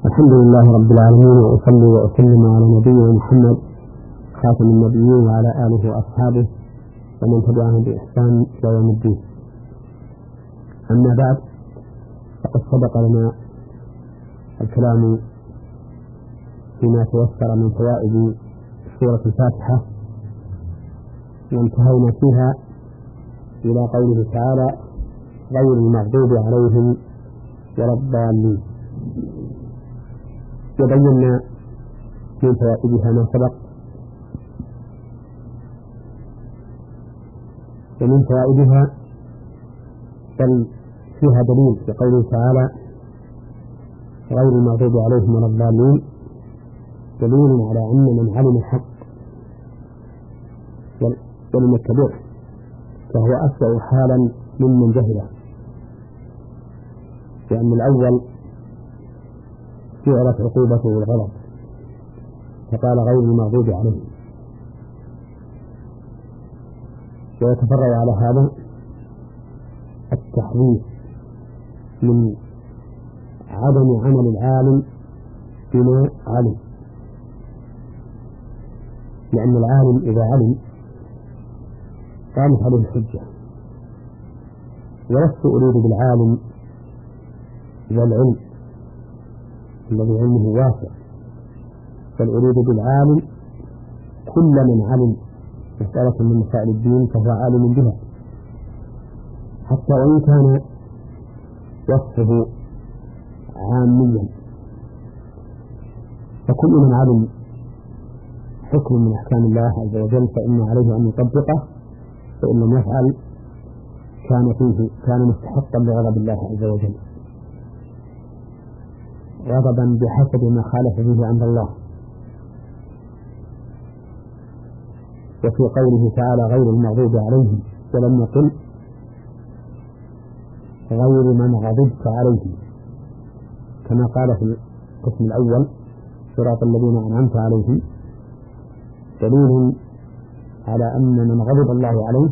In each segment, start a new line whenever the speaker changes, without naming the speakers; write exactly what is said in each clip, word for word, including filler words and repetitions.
الحمد لله رب العالمين، وأصلي وأسلم على نبينا محمد خاتم النبيين وعلى آله وأصحابه ومن تبعهم بإحسان إلى يوم الدين. أما بعد، فقد سبق لنا الكلام فيما تيسر من فوائد سورة الفاتحة، وانتهينا فيها إلى قوله تعالى: غير المغضوب عليهم ولا الضالين. وبينا من فوائدها ما سبق، ومن فوائدها بل فيها دليل في قوله تعالى: غير المغضوب عليهم ولا الضالين، دليل على أن من علم الحق ولم يتبعه فهو أسوأ حالا ممن جهله، لأن الأول جعلت عقوبته بالغلط فقال غير المغضوب عليه. ويتفرع على هذا التحذير من عدم عمل العالم بما علم، لأن العالم إذا علم قامت عليه الحجة. ولست أريد بالعالم ذا العلم الذي علمه واسع، بل أريد بالعالم كل من علم مسألة من مسائل الدين فهو عالم بها، حتى وإن كان وصفه عاميا. فكل من علم حكم من أحكام الله عز وجل فإن عليه أن يطبقه، فإن لم يفعل كان فيه كان مستحقا لغضب الله عز وجل، غضبا بحسب ما خالف به عند الله. وفي قوله تعالى غير المغضوب عليهم ولم يقل غير من غضبت عليهم، كما قال في القسم الأول صراط الذين أنعمت عليهم، دليل على أن من غضب الله عليه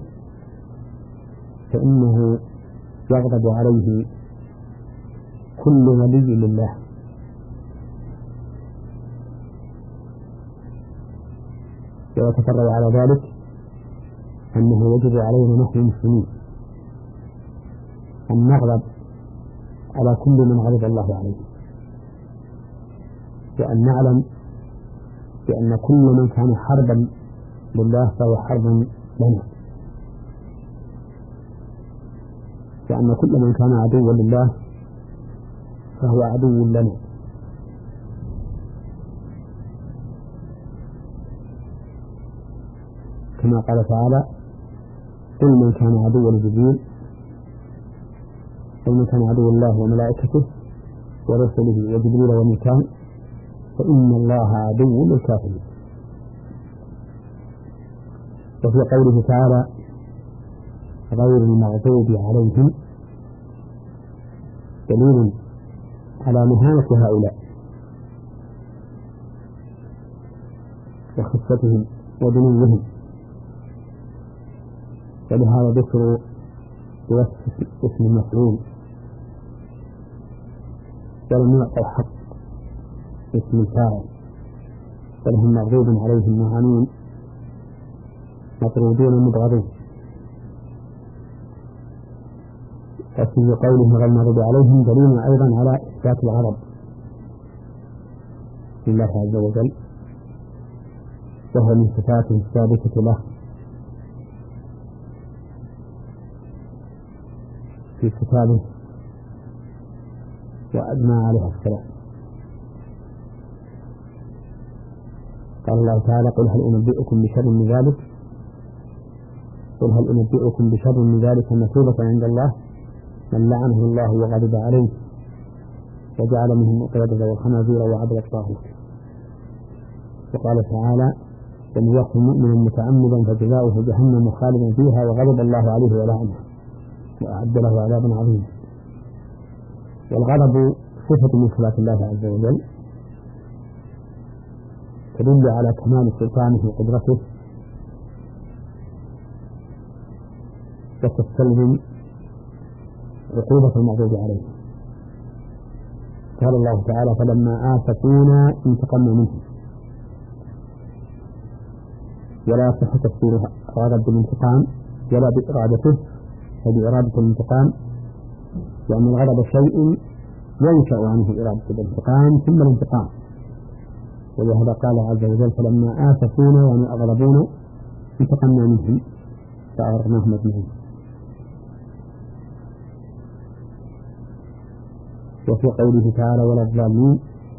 فإنه يغضب عليه كل ولي لله. ويتفرع على ذلك أنه يجب علينا نحن المسلمين أن نغضب على كل من غضب الله عليه، وأن نعلم بأن كل من كان حربا لله فهو حرب لنا، وأن كل من كان عدوا لله فهو عدو لنا. كما قال تعالى: قل من كان عدوا لجبريل قل من كان عدوا الله وملائكته ورسله وجبريل وميكال فإن الله عدو للكافرين. وفي قوله تعالى غير المغضوب عليهم دليل على نهاية هؤلاء وخفتهم ودنوهم، ولهذا ذكروا بوصف اسم المفعول ولم يعطوا حق اسم الفاعل، فلهم مغضوب عليهم مهانون مطرودون مبغضون. وفي قوله غير المغضوب عليهم دليل أيضا على إثبات الغضب لله عز وجل، وهو من صفاته الثابتة له في كتابه وأجمع عليها السلام. قال الله تعالى: قل هل أنبئكم بشر من ذلك قل هل أنبئكم بشر من ذلك مثوبة عند الله من لعنه الله وغضب عليه وجعل منهم القردة والخنازير وعبد الطاغوت. وقال تعالى: ومن يقتل مؤمنا متعمدا فجزاؤه جهنم خالدا فيها وغضب الله عليه ولعنه وأعد له عذابا عظيما. والغضب صفة من صفات الله عز وجل تدل على كمال سلطانه وقدرته، وتستلزم عقوبة المغضوب عليه. قال الله تعالى فلما آسفونا انتقمنا منهم، ولا يصح تفسير الغضب بالانتقام ولا بإرادته وبإرادة الانتقام، لأن الغضب شيء ينشأ عنه إرادة الانتقام ثم الانتقام، ولهذا قال عز وجل فلما آسفونا يعني أغضبونا انتقمنا منهم فأغرقناهم أجمعين. وفي قوله تعالى ولا الضالين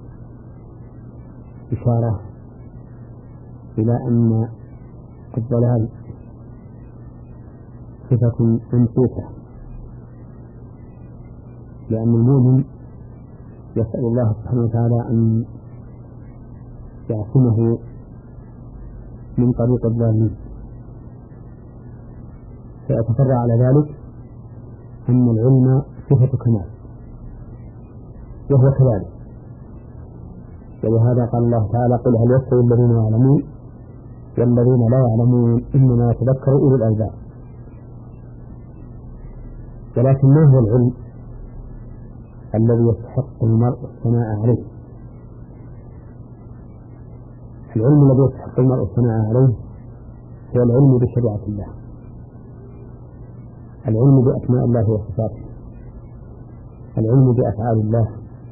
إشارة إلى أن الضلال صفة منقوصة، لأن المؤمن يسأل الله سبحانه وتعالى أن يعصمه من طريق الضالين، فيتفرع على ذلك أن العلم صفة كمال وهو كذلك، ولهذا قال الله تعالى قل هل يستوي الذين يعلمون والذين لا يعلمون إنما يتذكر أولو الألباب. ولكن ما هو العلم الذي يستحق المرء الثناء عليه؟ العلم الذي يستحق المرء الثناء عليه هو العلم بشريعة الله، العلم بأسماء الله وصفاته، العلم بأفعال الله،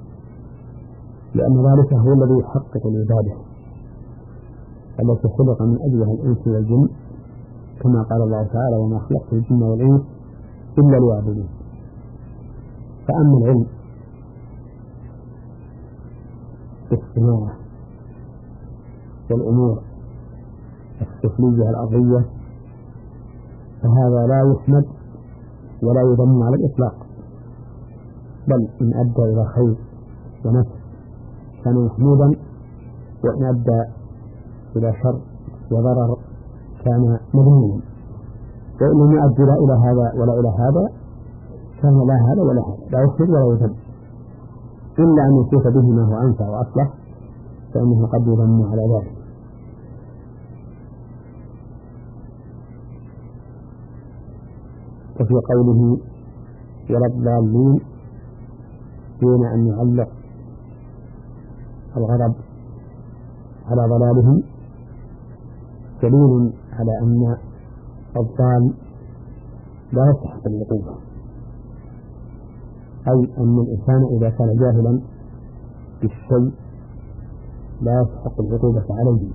لأن ذلك هو الذي يحقق العبادة التي خلق من أجلها الإنس والجن، كما قال الله تعالى وما خلقت الجن والإنس إلا ليعبدون. فأما العلم بالصناعة والأمور السفلية الأرضية فهذا لا يحمد ولا يذم على الإطلاق، بل إن أدى إلى خير ونفع كان محمودا، وإن أدى إلى شر وضرر كان مذموما، وإن لم يؤدي لا إلى هذا ولا إلى هذا كان لا هذا ولا هذا، لا يحمد ولا يذم، إلا أن يصيب به ما هو أنفع وأصلح فإنه قد يذم على ذلك. وفي قوله ولا الضالين دون أن يعلق الغضب على ضلالهم دليل على أن الضال لا يستحق العقوبة، أي أن الإنسان إذا كان جاهلا بالشيء لا يستحق العقوبة عليه،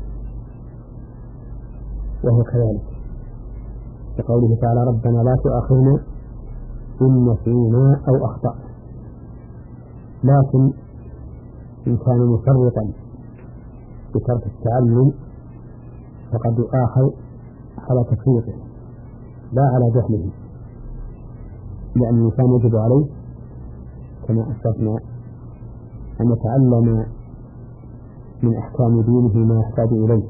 وهو كذلك كقوله تعالى ربنا لا تؤاخذنا إن نسينا أو أخطأنا، لكن إن كان مفرطا بترك التعلم فقد يؤاخذ على تفريطه لا على جهله، لأن الإنسان يجب عليه كما أشرنا أن يتعلم من أحكام دينه ما يحتاج إليه.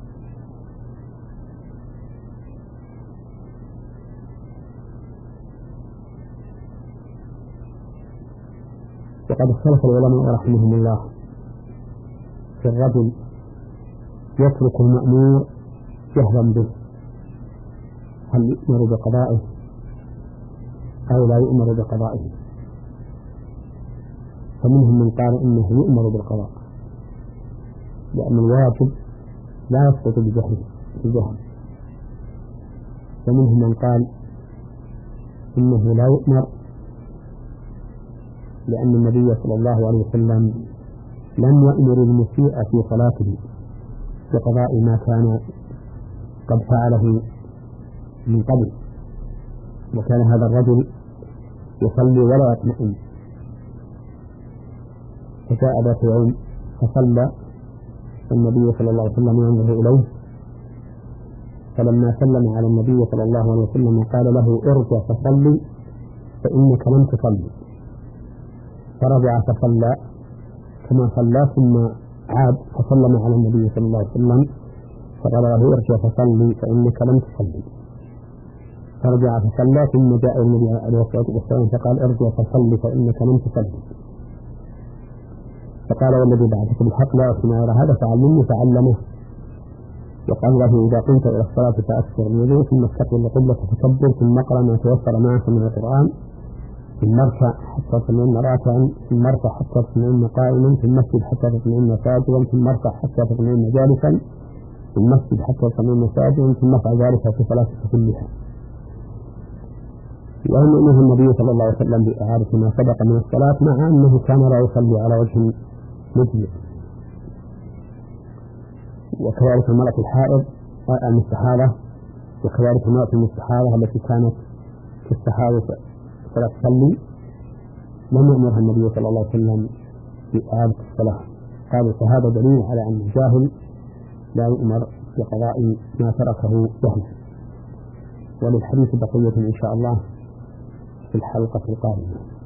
وقد اختلف العلماء رحمهم الله في الرجل يترك المأمور جهلا به، هل يؤمر بقضائه أو لا يؤمر بقضائه؟ فمنهم من قال إنه يؤمر بالقضاء لأن الواجب لا يسقط بجهل، ومنهم من قال إنه لا يؤمر لأن النبي صلى الله عليه وسلم لم يأمر المسيء في صلاته بقضاء ما كان قد فعله من قبل، وكان هذا الرجل يصلي ولا يطمئن، فجاء ذات يوم فصلى النبي صلى الله عليه وسلم ينظر إليه، فلما سلم على النبي صلى الله عليه وسلم قال له ارجع فصلي فإنك لم تصلي، فرجع فصلى كما صلى ثم عاد فسلم على النبي صلى الله عليه وسلم فقال له ارجع فصلي فإنك لم تصلي، فرجع فصلى ثم جاء النبي عليه الصلاة والسلام فقال ارجع فصلي فإنك لم تصلي، فقال والذي بعثك بالحق لا أسمع غير هذا فعلمني فعلمه، وقال له إذا قمت إلى الصلاة فأكثر من وضوء ثم استقبل القبلة فكبر ثم اقرأ ما تيسر معك من القرآن ثم اركع حتى تطمئن راكعا، ثم اركع حتى تطمئن قائما، ثم اسجد حتى تطمئن ساجدا، ثم اركع حتى تطمئن جالسا، ثم اسجد حتى تطمئن ساجدا، ثم افعل ذلك في صلاتك كلها. وأمره النبي صلى الله عليه وسلم بإعادة ما سبق من الصلاة، مع أنه كان لا يصلي على وجه مجزئ. وكذلك المرأة الحائض المستحاضة، وكذلك المرأة المستحاضة التي كانت في الصحابة فلا تصلي، لم يأمرها النبي صلى الله عليه وسلم بإعادة الصلاة. قالوا فهذا دليل على أن الجاهل لا يؤمر بقضاء ما تركه جهلا. وللحديث بقية إن شاء الله في الحلقة القادمة.